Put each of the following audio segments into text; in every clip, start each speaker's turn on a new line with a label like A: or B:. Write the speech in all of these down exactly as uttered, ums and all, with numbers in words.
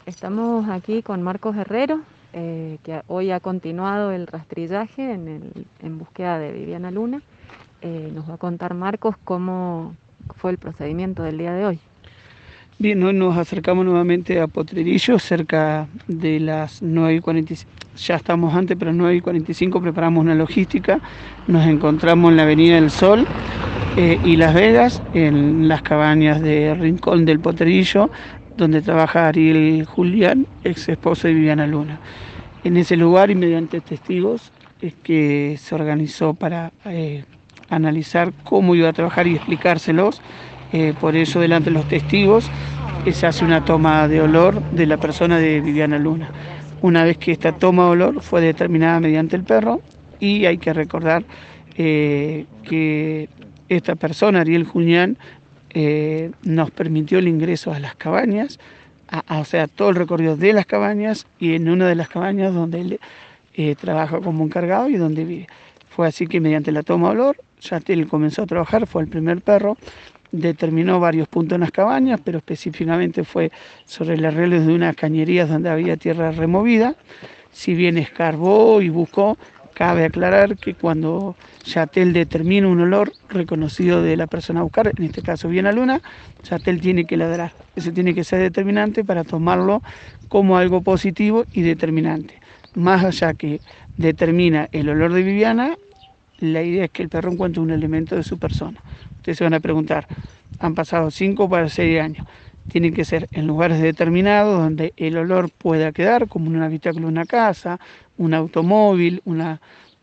A: Estamos aquí con Marcos Herrero, eh, que hoy ha continuado el rastrillaje en, el, en búsqueda de Viviana Luna. Eh, nos va a contar Marcos cómo fue el procedimiento del día de hoy.
B: Bien, hoy nos acercamos nuevamente a Potrerillo, cerca de las nueve y cuarenta y cinco. Ya estamos antes, pero nueve y cuarenta y cinco preparamos una logística. Nos encontramos en la Avenida del Sol eh, y Las Vegas, en las cabañas de Rincón del Potrerillo, donde trabaja Ariel Julián, ex esposo de Viviana Luna. En ese lugar y mediante testigos es que se organizó para eh, analizar cómo iba a trabajar y explicárselos. Eh, por eso, delante de los testigos, eh, se hace una toma de olor de la persona de Viviana Luna. Una vez que esta toma de olor fue determinada mediante el perro, y hay que recordar eh, que esta persona, Ariel Julián, eh, nos permitió el ingreso a las cabañas, a, a, o sea, todo el recorrido de las cabañas, y en una de las cabañas donde él eh, trabaja como encargado y donde vive. Fue así que mediante la toma de olor, Yatel comenzó a trabajar, fue el primer perro. Determinó varios puntos en las cabañas, pero específicamente fue sobre los arreglos de unas cañerías donde había tierra removida. Si bien escarbó y buscó, cabe aclarar que cuando Yatel determina un olor reconocido de la persona a buscar, en este caso Viviana Luna, Yatel tiene que ladrar. Eso tiene que ser determinante para tomarlo como algo positivo y determinante. Más allá que determina el olor de Viviana, la idea es que el perro encuentre un elemento de su persona. Ustedes se van a preguntar, han pasado cinco para seis años. Tienen que ser en lugares determinados donde el olor pueda quedar, como en un habitáculo de una casa, un automóvil, una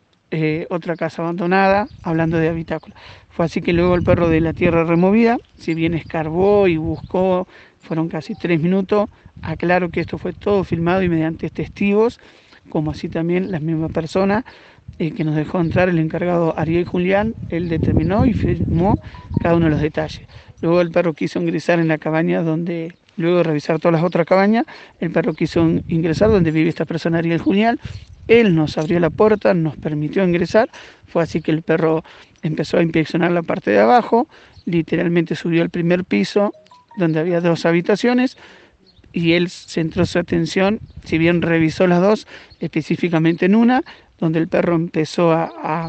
B: eh, otra casa abandonada, hablando de habitáculo. Fue así que luego el perro de la tierra removida, si bien escarbó y buscó, fueron casi tres minutos, aclaro que esto fue todo filmado y mediante testigos, como así también las mismas personas eh, que nos dejó entrar el encargado Ariel Julián. Él determinó y firmó cada uno de los detalles. Luego el perro quiso ingresar en la cabaña donde, luego de revisar todas las otras cabañas, el perro quiso ingresar donde vive esta persona, Ariel Julián. Él nos abrió la puerta, nos permitió ingresar. Fue así que el perro empezó a inspeccionar la parte de abajo, literalmente subió al primer piso donde había dos habitaciones, y él centró su atención, si bien revisó las dos, específicamente en una, donde el perro empezó a, a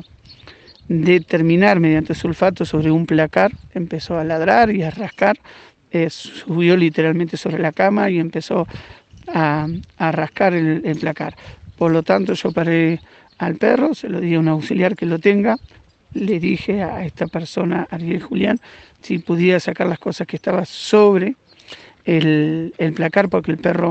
B: determinar mediante su olfato sobre un placar, empezó a ladrar y a rascar, eh, subió literalmente sobre la cama y empezó a, a rascar el, el placar. Por lo tanto, yo paré al perro, se lo di a un auxiliar que lo tenga, le dije a esta persona, Ariel Julián, si pudiera sacar las cosas que estaban sobre El, el placar, porque el perro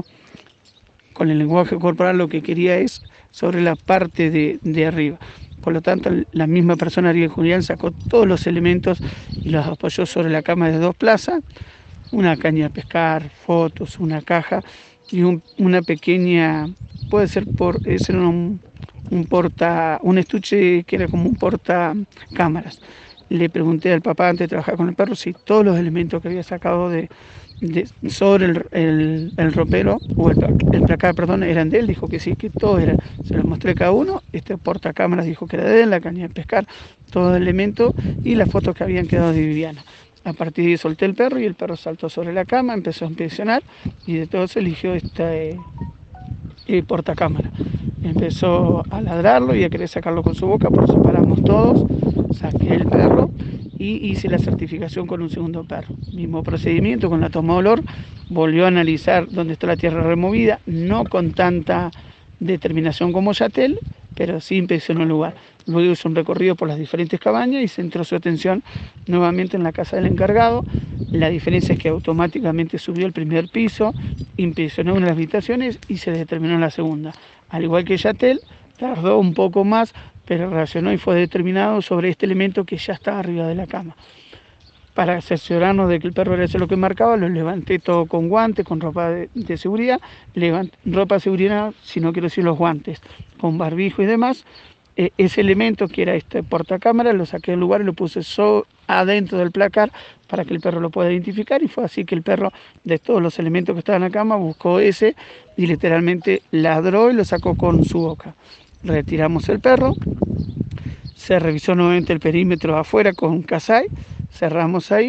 B: con el lenguaje corporal lo que quería es sobre la parte de, de arriba. Por lo tanto, la misma persona, Ariel Julián, sacó todos los elementos y los apoyó sobre la cama de dos plazas, una caña de pescar, fotos, una caja y un, una pequeña, puede ser por, ese era un, un porta, un estuche que era como un porta cámaras. Le pregunté al papá antes de trabajar con el perro si todos los elementos que había sacado de, de sobre el, el, el ropero o el, el placar, perdón, eran de él. Dijo que sí, que todos eran. Se los mostré cada uno. Este portacámaras dijo que era de él, la caña de pescar, todos los elementos y las fotos que habían quedado de Viviana. A partir de ahí solté el perro y el perro saltó sobre la cama, empezó a inspeccionar y de todo se eligió este eh, portacámara. Empezó a ladrarlo y a querer sacarlo con su boca, por eso paramos todos, saqué el perro y hice la certificación con un segundo perro. Mismo procedimiento con la toma de olor, volvió a analizar dónde está la tierra removida, no con tanta determinación como Yatel, pero sí inspeccionó el lugar. Luego hizo un recorrido por las diferentes cabañas y centró su atención nuevamente en la casa del encargado. La diferencia es que automáticamente subió al primer piso, inspeccionó una de las habitaciones y se determinó en la segunda. Al igual que Yatel, tardó un poco más, pero reaccionó y fue determinado sobre este elemento que ya estaba arriba de la cama. Para cerciorarnos de que el perro era eso lo que marcaba, lo levanté todo con guantes, con ropa de, de seguridad, levanté, ropa de seguridad, si no quiero decir los guantes, con barbijo y demás. Eh, ese elemento que era este portacámara lo saqué del lugar y lo puse so, adentro del placar para que el perro lo pueda identificar, y fue así que el perro, de todos los elementos que estaban en la cama, buscó ese y literalmente ladró y lo sacó con su boca. Retiramos el perro, se revisó nuevamente el perímetro afuera con Casay, cerramos ahí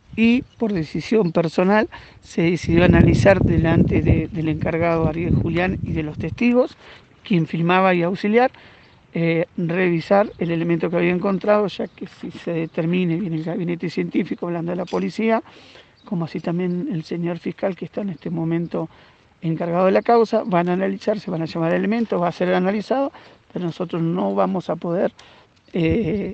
B: y por decisión personal se decidió analizar delante de, del encargado Ariel Julián y de los testigos, quien filmaba y auxiliar, eh, revisar el elemento que había encontrado, ya que si se determine, viene el gabinete científico hablando de la policía, como así también el señor fiscal que está en este momento encargado de la causa, van a analizar, se van a llamar elementos, va a ser analizado, pero nosotros no vamos a poder eh,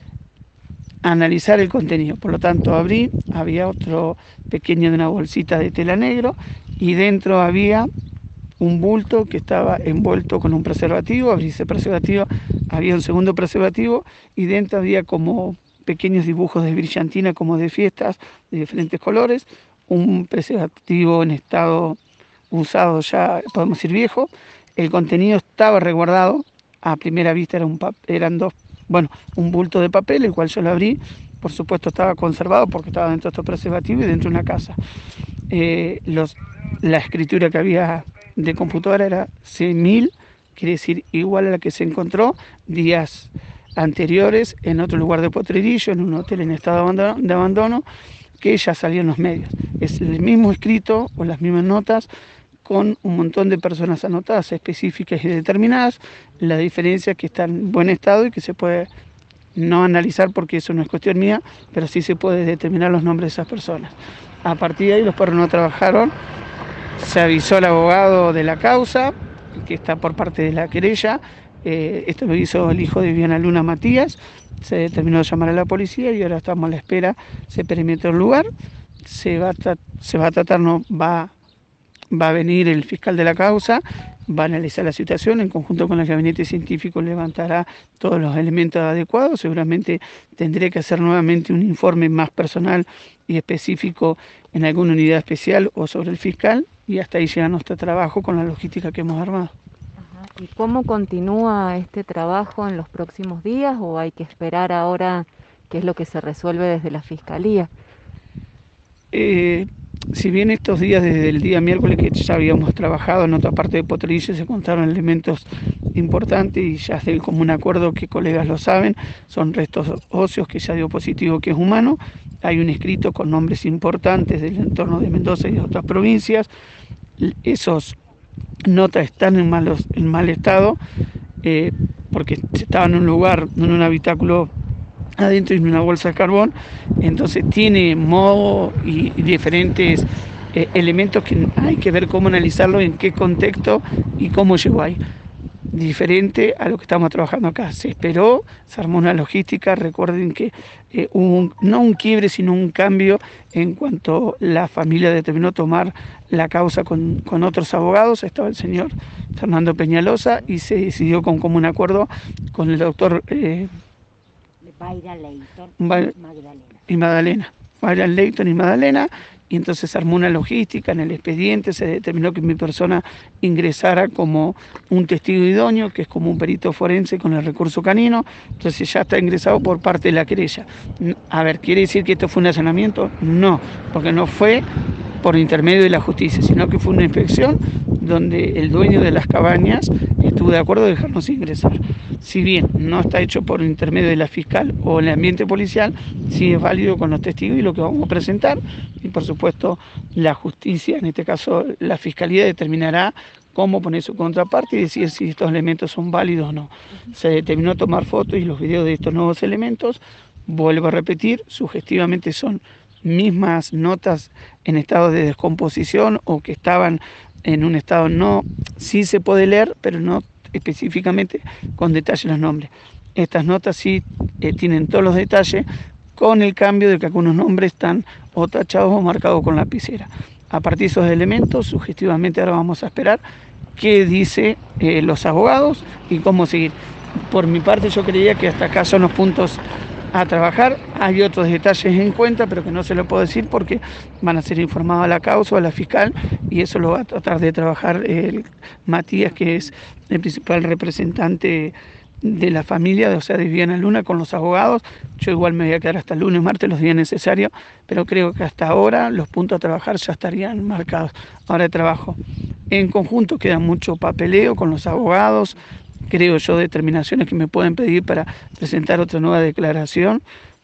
B: analizar el contenido. Por lo tanto, abrí, había otro pequeño de una bolsita de tela negro y dentro había un bulto que estaba envuelto con un preservativo, abrí ese preservativo, había un segundo preservativo y dentro había como pequeños dibujos de brillantina como de fiestas de diferentes colores, un preservativo en estado usado ya, podemos decir viejo, el contenido estaba resguardado, a primera vista era un eran dos, bueno, un bulto de papel, el cual yo lo abrí, por supuesto estaba conservado porque estaba dentro de estos preservativos y dentro de una casa. Eh, los, la escritura que había de computadora era C mil, quiere decir igual a la que se encontró días anteriores en otro lugar de Potrerillo, en un hotel en estado de abandono, de abandono, que ya salió en los medios. Es el mismo escrito o las mismas notas con un montón de personas anotadas específicas y determinadas. La diferencia es que está en buen estado y que se puede no analizar porque eso no es cuestión mía, pero sí se puede determinar los nombres de esas personas. A partir de ahí los perros no trabajaron, se avisó al abogado de la causa, que está por parte de la querella, eh, esto lo hizo el hijo de Viviana Luna, Matías, se determinó llamar a la policía y ahora estamos a la espera, se perimetró el lugar, se va a, se va a tratar, no va va a venir el fiscal de la causa, va a analizar la situación, en conjunto con el gabinete científico levantará todos los elementos adecuados, seguramente tendré que hacer nuevamente un informe más personal y específico en alguna unidad especial o sobre el fiscal, y hasta ahí llega nuestro trabajo con la logística que hemos armado.
A: Ajá. ¿Y cómo continúa este trabajo en los próximos días o hay que esperar ahora qué es lo que se resuelve desde la fiscalía?
B: Eh, si bien estos días, desde el día miércoles que ya habíamos trabajado en otra parte de Potrerillo, se encontraron elementos importantes y ya es de común acuerdo que colegas lo saben, son restos óseos que ya dio positivo que es humano, hay un escrito con nombres importantes del entorno de Mendoza y de otras provincias, esos notas están en, malos, en mal estado eh, porque estaban en un lugar, en un habitáculo adentro y en una bolsa de carbón, entonces tiene modo y, y diferentes eh, elementos que hay que ver cómo analizarlo, en qué contexto y cómo llegó ahí. Diferente a lo que estamos trabajando acá. Se esperó, se armó una logística, recuerden que eh, hubo un, no un quiebre, sino un cambio en cuanto la familia determinó tomar la causa con, con otros abogados, estaba el señor Fernando Peñalosa y se decidió con común acuerdo con el doctor eh,
C: Byron Leighton
B: y Magdalena. Y Magdalena. Byron Leighton y Magdalena, y entonces se armó una logística en el expediente, se determinó que mi persona ingresara como un testigo idóneo, que es como un perito forense con el recurso canino, entonces ya está ingresado por parte de la querella. A ver, ¿quiere decir que esto fue un allanamiento? No, porque no fue por intermedio de la justicia, sino que fue una inspección donde el dueño de las cabañas estuvo de acuerdo de dejarnos ingresar. Si bien no está hecho por intermedio de la fiscal o el ambiente policial, sí es válido con los testigos y lo que vamos a presentar, y por supuesto la justicia, en este caso la fiscalía, determinará cómo poner su contraparte y decir si estos elementos son válidos o no. Se determinó tomar fotos y los videos de estos nuevos elementos, vuelvo a repetir, sugestivamente son mismas notas en estado de descomposición o que estaban en un estado no, sí se puede leer, pero no específicamente con detalle los nombres. Estas notas sí eh, tienen todos los detalles, con el cambio de que algunos nombres están o tachados o marcados con lapicera. A partir de esos elementos, sugestivamente ahora vamos a esperar qué dice eh, los abogados y cómo seguir. Por mi parte yo creía que hasta acá son los puntos a trabajar, hay otros detalles en cuenta, pero que no se lo puedo decir porque van a ser informados a la causa o a la fiscal y eso lo va a tratar de trabajar el Matías, que es el principal representante de la familia, o sea, de Viviana Luna, con los abogados. Yo igual me voy a quedar hasta el lunes, martes, los días necesarios, pero creo que hasta ahora los puntos a trabajar ya estarían marcados. Ahora trabajo en conjunto, queda mucho papeleo con los abogados, creo yo, determinaciones que me pueden pedir para presentar otra nueva declaración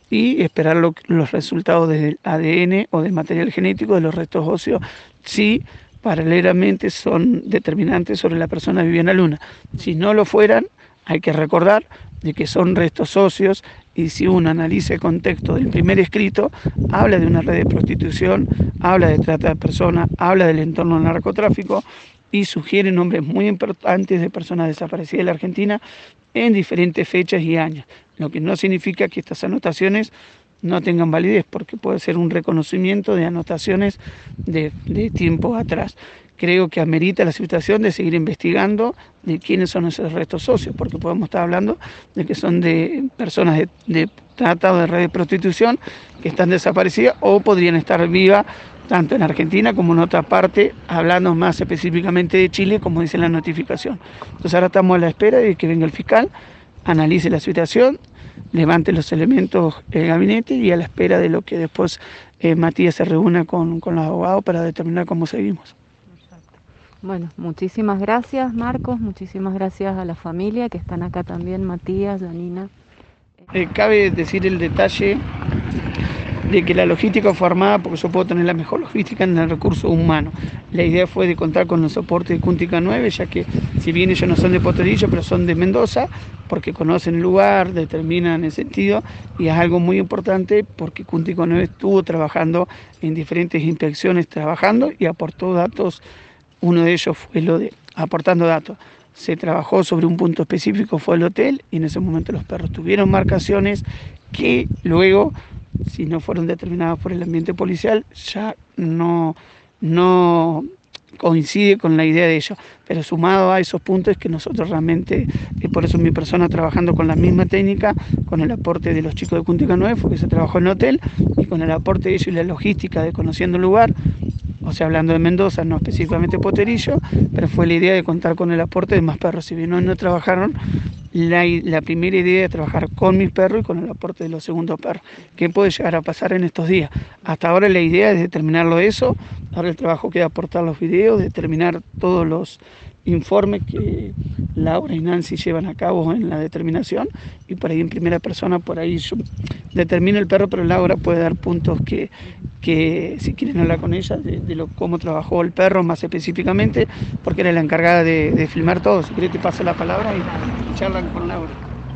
B: y esperar lo, los resultados del A D N o del material genético de los restos óseos, si paralelamente son determinantes sobre la persona Viviana Luna. Si no lo fueran, hay que recordar de que son restos óseos, y si uno analiza el contexto del primer escrito, habla de una red de prostitución, habla de trata de personas, habla del entorno del narcotráfico y sugiere nombres muy importantes de personas desaparecidas de la Argentina en diferentes fechas y años, lo que no significa que estas anotaciones no tengan validez, porque puede ser un reconocimiento de anotaciones de, de tiempo atrás. Creo que amerita la situación de seguir investigando de quiénes son esos restos socios, porque podemos estar hablando de que son de personas de, de trata o de red de prostitución que están desaparecidas o podrían estar vivas tanto en Argentina como en otra parte, hablando más específicamente de Chile, como dice la notificación. Entonces ahora estamos a la espera de que venga el fiscal, analice la situación, levante los elementos del gabinete y a la espera de lo que después eh, Matías se reúna con, con los abogados para determinar cómo seguimos.
A: Bueno, muchísimas gracias, Marcos, muchísimas gracias a la familia que están acá también, Matías, Janina.
B: Eh, cabe decir el detalle de que la logística fue armada porque yo puedo tener la mejor logística en el recurso humano. La idea fue de contar con el soporte de Cúntica nueve, ya que si bien ellos no son de Potrerillo, pero son de Mendoza, porque conocen el lugar, determinan el sentido, y es algo muy importante porque Cúntica nueve estuvo trabajando en diferentes inspecciones, trabajando y aportó datos. Uno de ellos fue lo de aportando datos. Se trabajó sobre un punto específico, fue el hotel, y en ese momento los perros tuvieron marcaciones que luego, si no fueron determinadas por el ambiente policial, ya no, no coincide con la idea de ellos. Pero sumado a esos puntos es que nosotros realmente, y por eso mi persona trabajando con la misma técnica, con el aporte de los chicos de Cúntica nueve, porque se trabajó en el hotel, y con el aporte de ellos y la logística de conociendo el lugar, o sea, hablando de Mendoza, no específicamente Potrerillo, pero fue la idea de contar con el aporte de más perros. Si bien no, no trabajaron, la, la primera idea de trabajar con mis perros y con el aporte de los segundos perros. ¿Qué puede llegar a pasar en estos días? Hasta ahora la idea es determinarlo eso, ahora el trabajo queda aportar los videos, determinar todos los informes que Laura y Nancy llevan a cabo en la determinación, y por ahí en primera persona, por ahí yo determino el perro, pero Laura puede dar puntos que, que si quieren hablar con ella, de, de lo, cómo trabajó el perro más específicamente, porque era la encargada de, de filmar todo. Si querés te paso la palabra y charlan con Laura.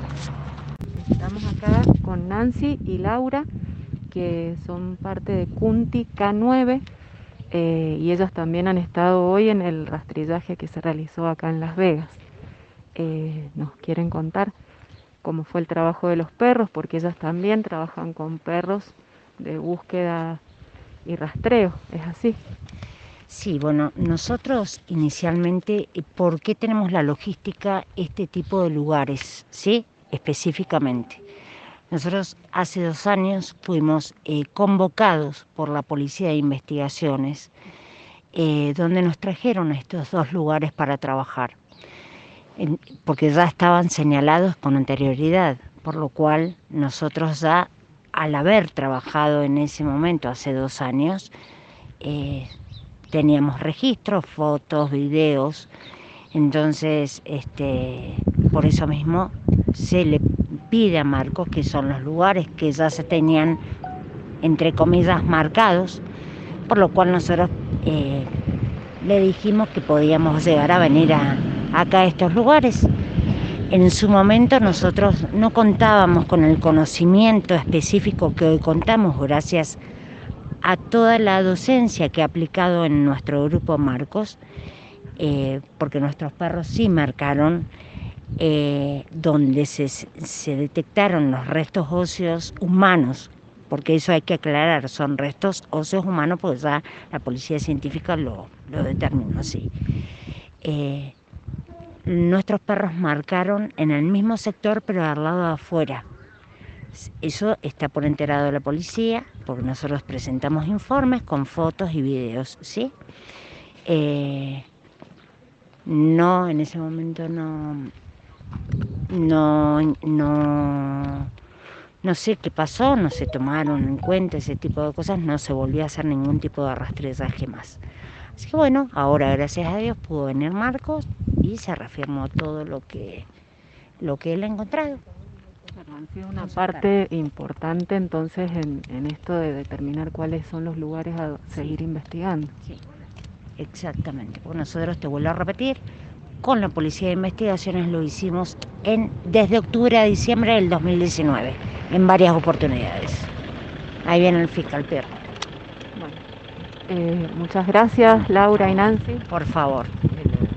A: Estamos acá con Nancy y Laura, que son parte de Cúntica nueve, eh, y ellas también han estado hoy en el rastrillaje que se realizó acá en Las Vegas. Eh, nos quieren contar cómo fue el trabajo de los perros, porque ellas también trabajan con perros de búsqueda y rastreo, ¿es así?
C: Sí, bueno, nosotros inicialmente, ¿por qué tenemos la logística este tipo de lugares? ¿Sí? Específicamente. Nosotros hace dos años fuimos eh, convocados por la Policía de Investigaciones, eh, donde nos trajeron a estos dos lugares para trabajar, en, porque ya estaban señalados con anterioridad, por lo cual nosotros ya, al haber trabajado en ese momento, hace dos años, eh, teníamos registros, fotos, videos. Entonces, este, por eso mismo se le pide a Marcos, que son los lugares que ya se tenían, entre comillas, marcados, por lo cual nosotros eh, le dijimos que podíamos llegar a venir a, acá a estos lugares. En su momento nosotros no contábamos con el conocimiento específico que hoy contamos, gracias a toda la docencia que ha aplicado en nuestro grupo Marcos, eh, porque nuestros perros sí marcaron eh, donde se, se detectaron los restos óseos humanos, porque eso hay que aclarar, son restos óseos humanos, porque ya la policía científica lo, lo determinó así. Eh, nuestros perros marcaron en el mismo sector, pero al lado de afuera. Eso está por enterado de la policía, porque nosotros presentamos informes con fotos y videos, ¿sí? Eh, no, en ese momento no, no, no, no sé qué pasó, no se tomaron en cuenta ese tipo de cosas, no se volvió a hacer ningún tipo de rastrillaje más. Así que bueno, ahora gracias a Dios pudo venir Marcos y se reafirmó todo lo que, lo que él ha encontrado.
A: Bueno, han sido una parte importante entonces en, en esto de determinar cuáles son los lugares a seguir
C: Sí.
A: investigando.
C: Sí, exactamente. Porque nosotros, te vuelvo a repetir, con la Policía de Investigaciones lo hicimos en, desde octubre a diciembre del dos mil diecinueve, en varias oportunidades. Ahí viene el fiscal Pierre.
A: Bueno, eh, muchas gracias Laura y Nancy.
C: Por favor.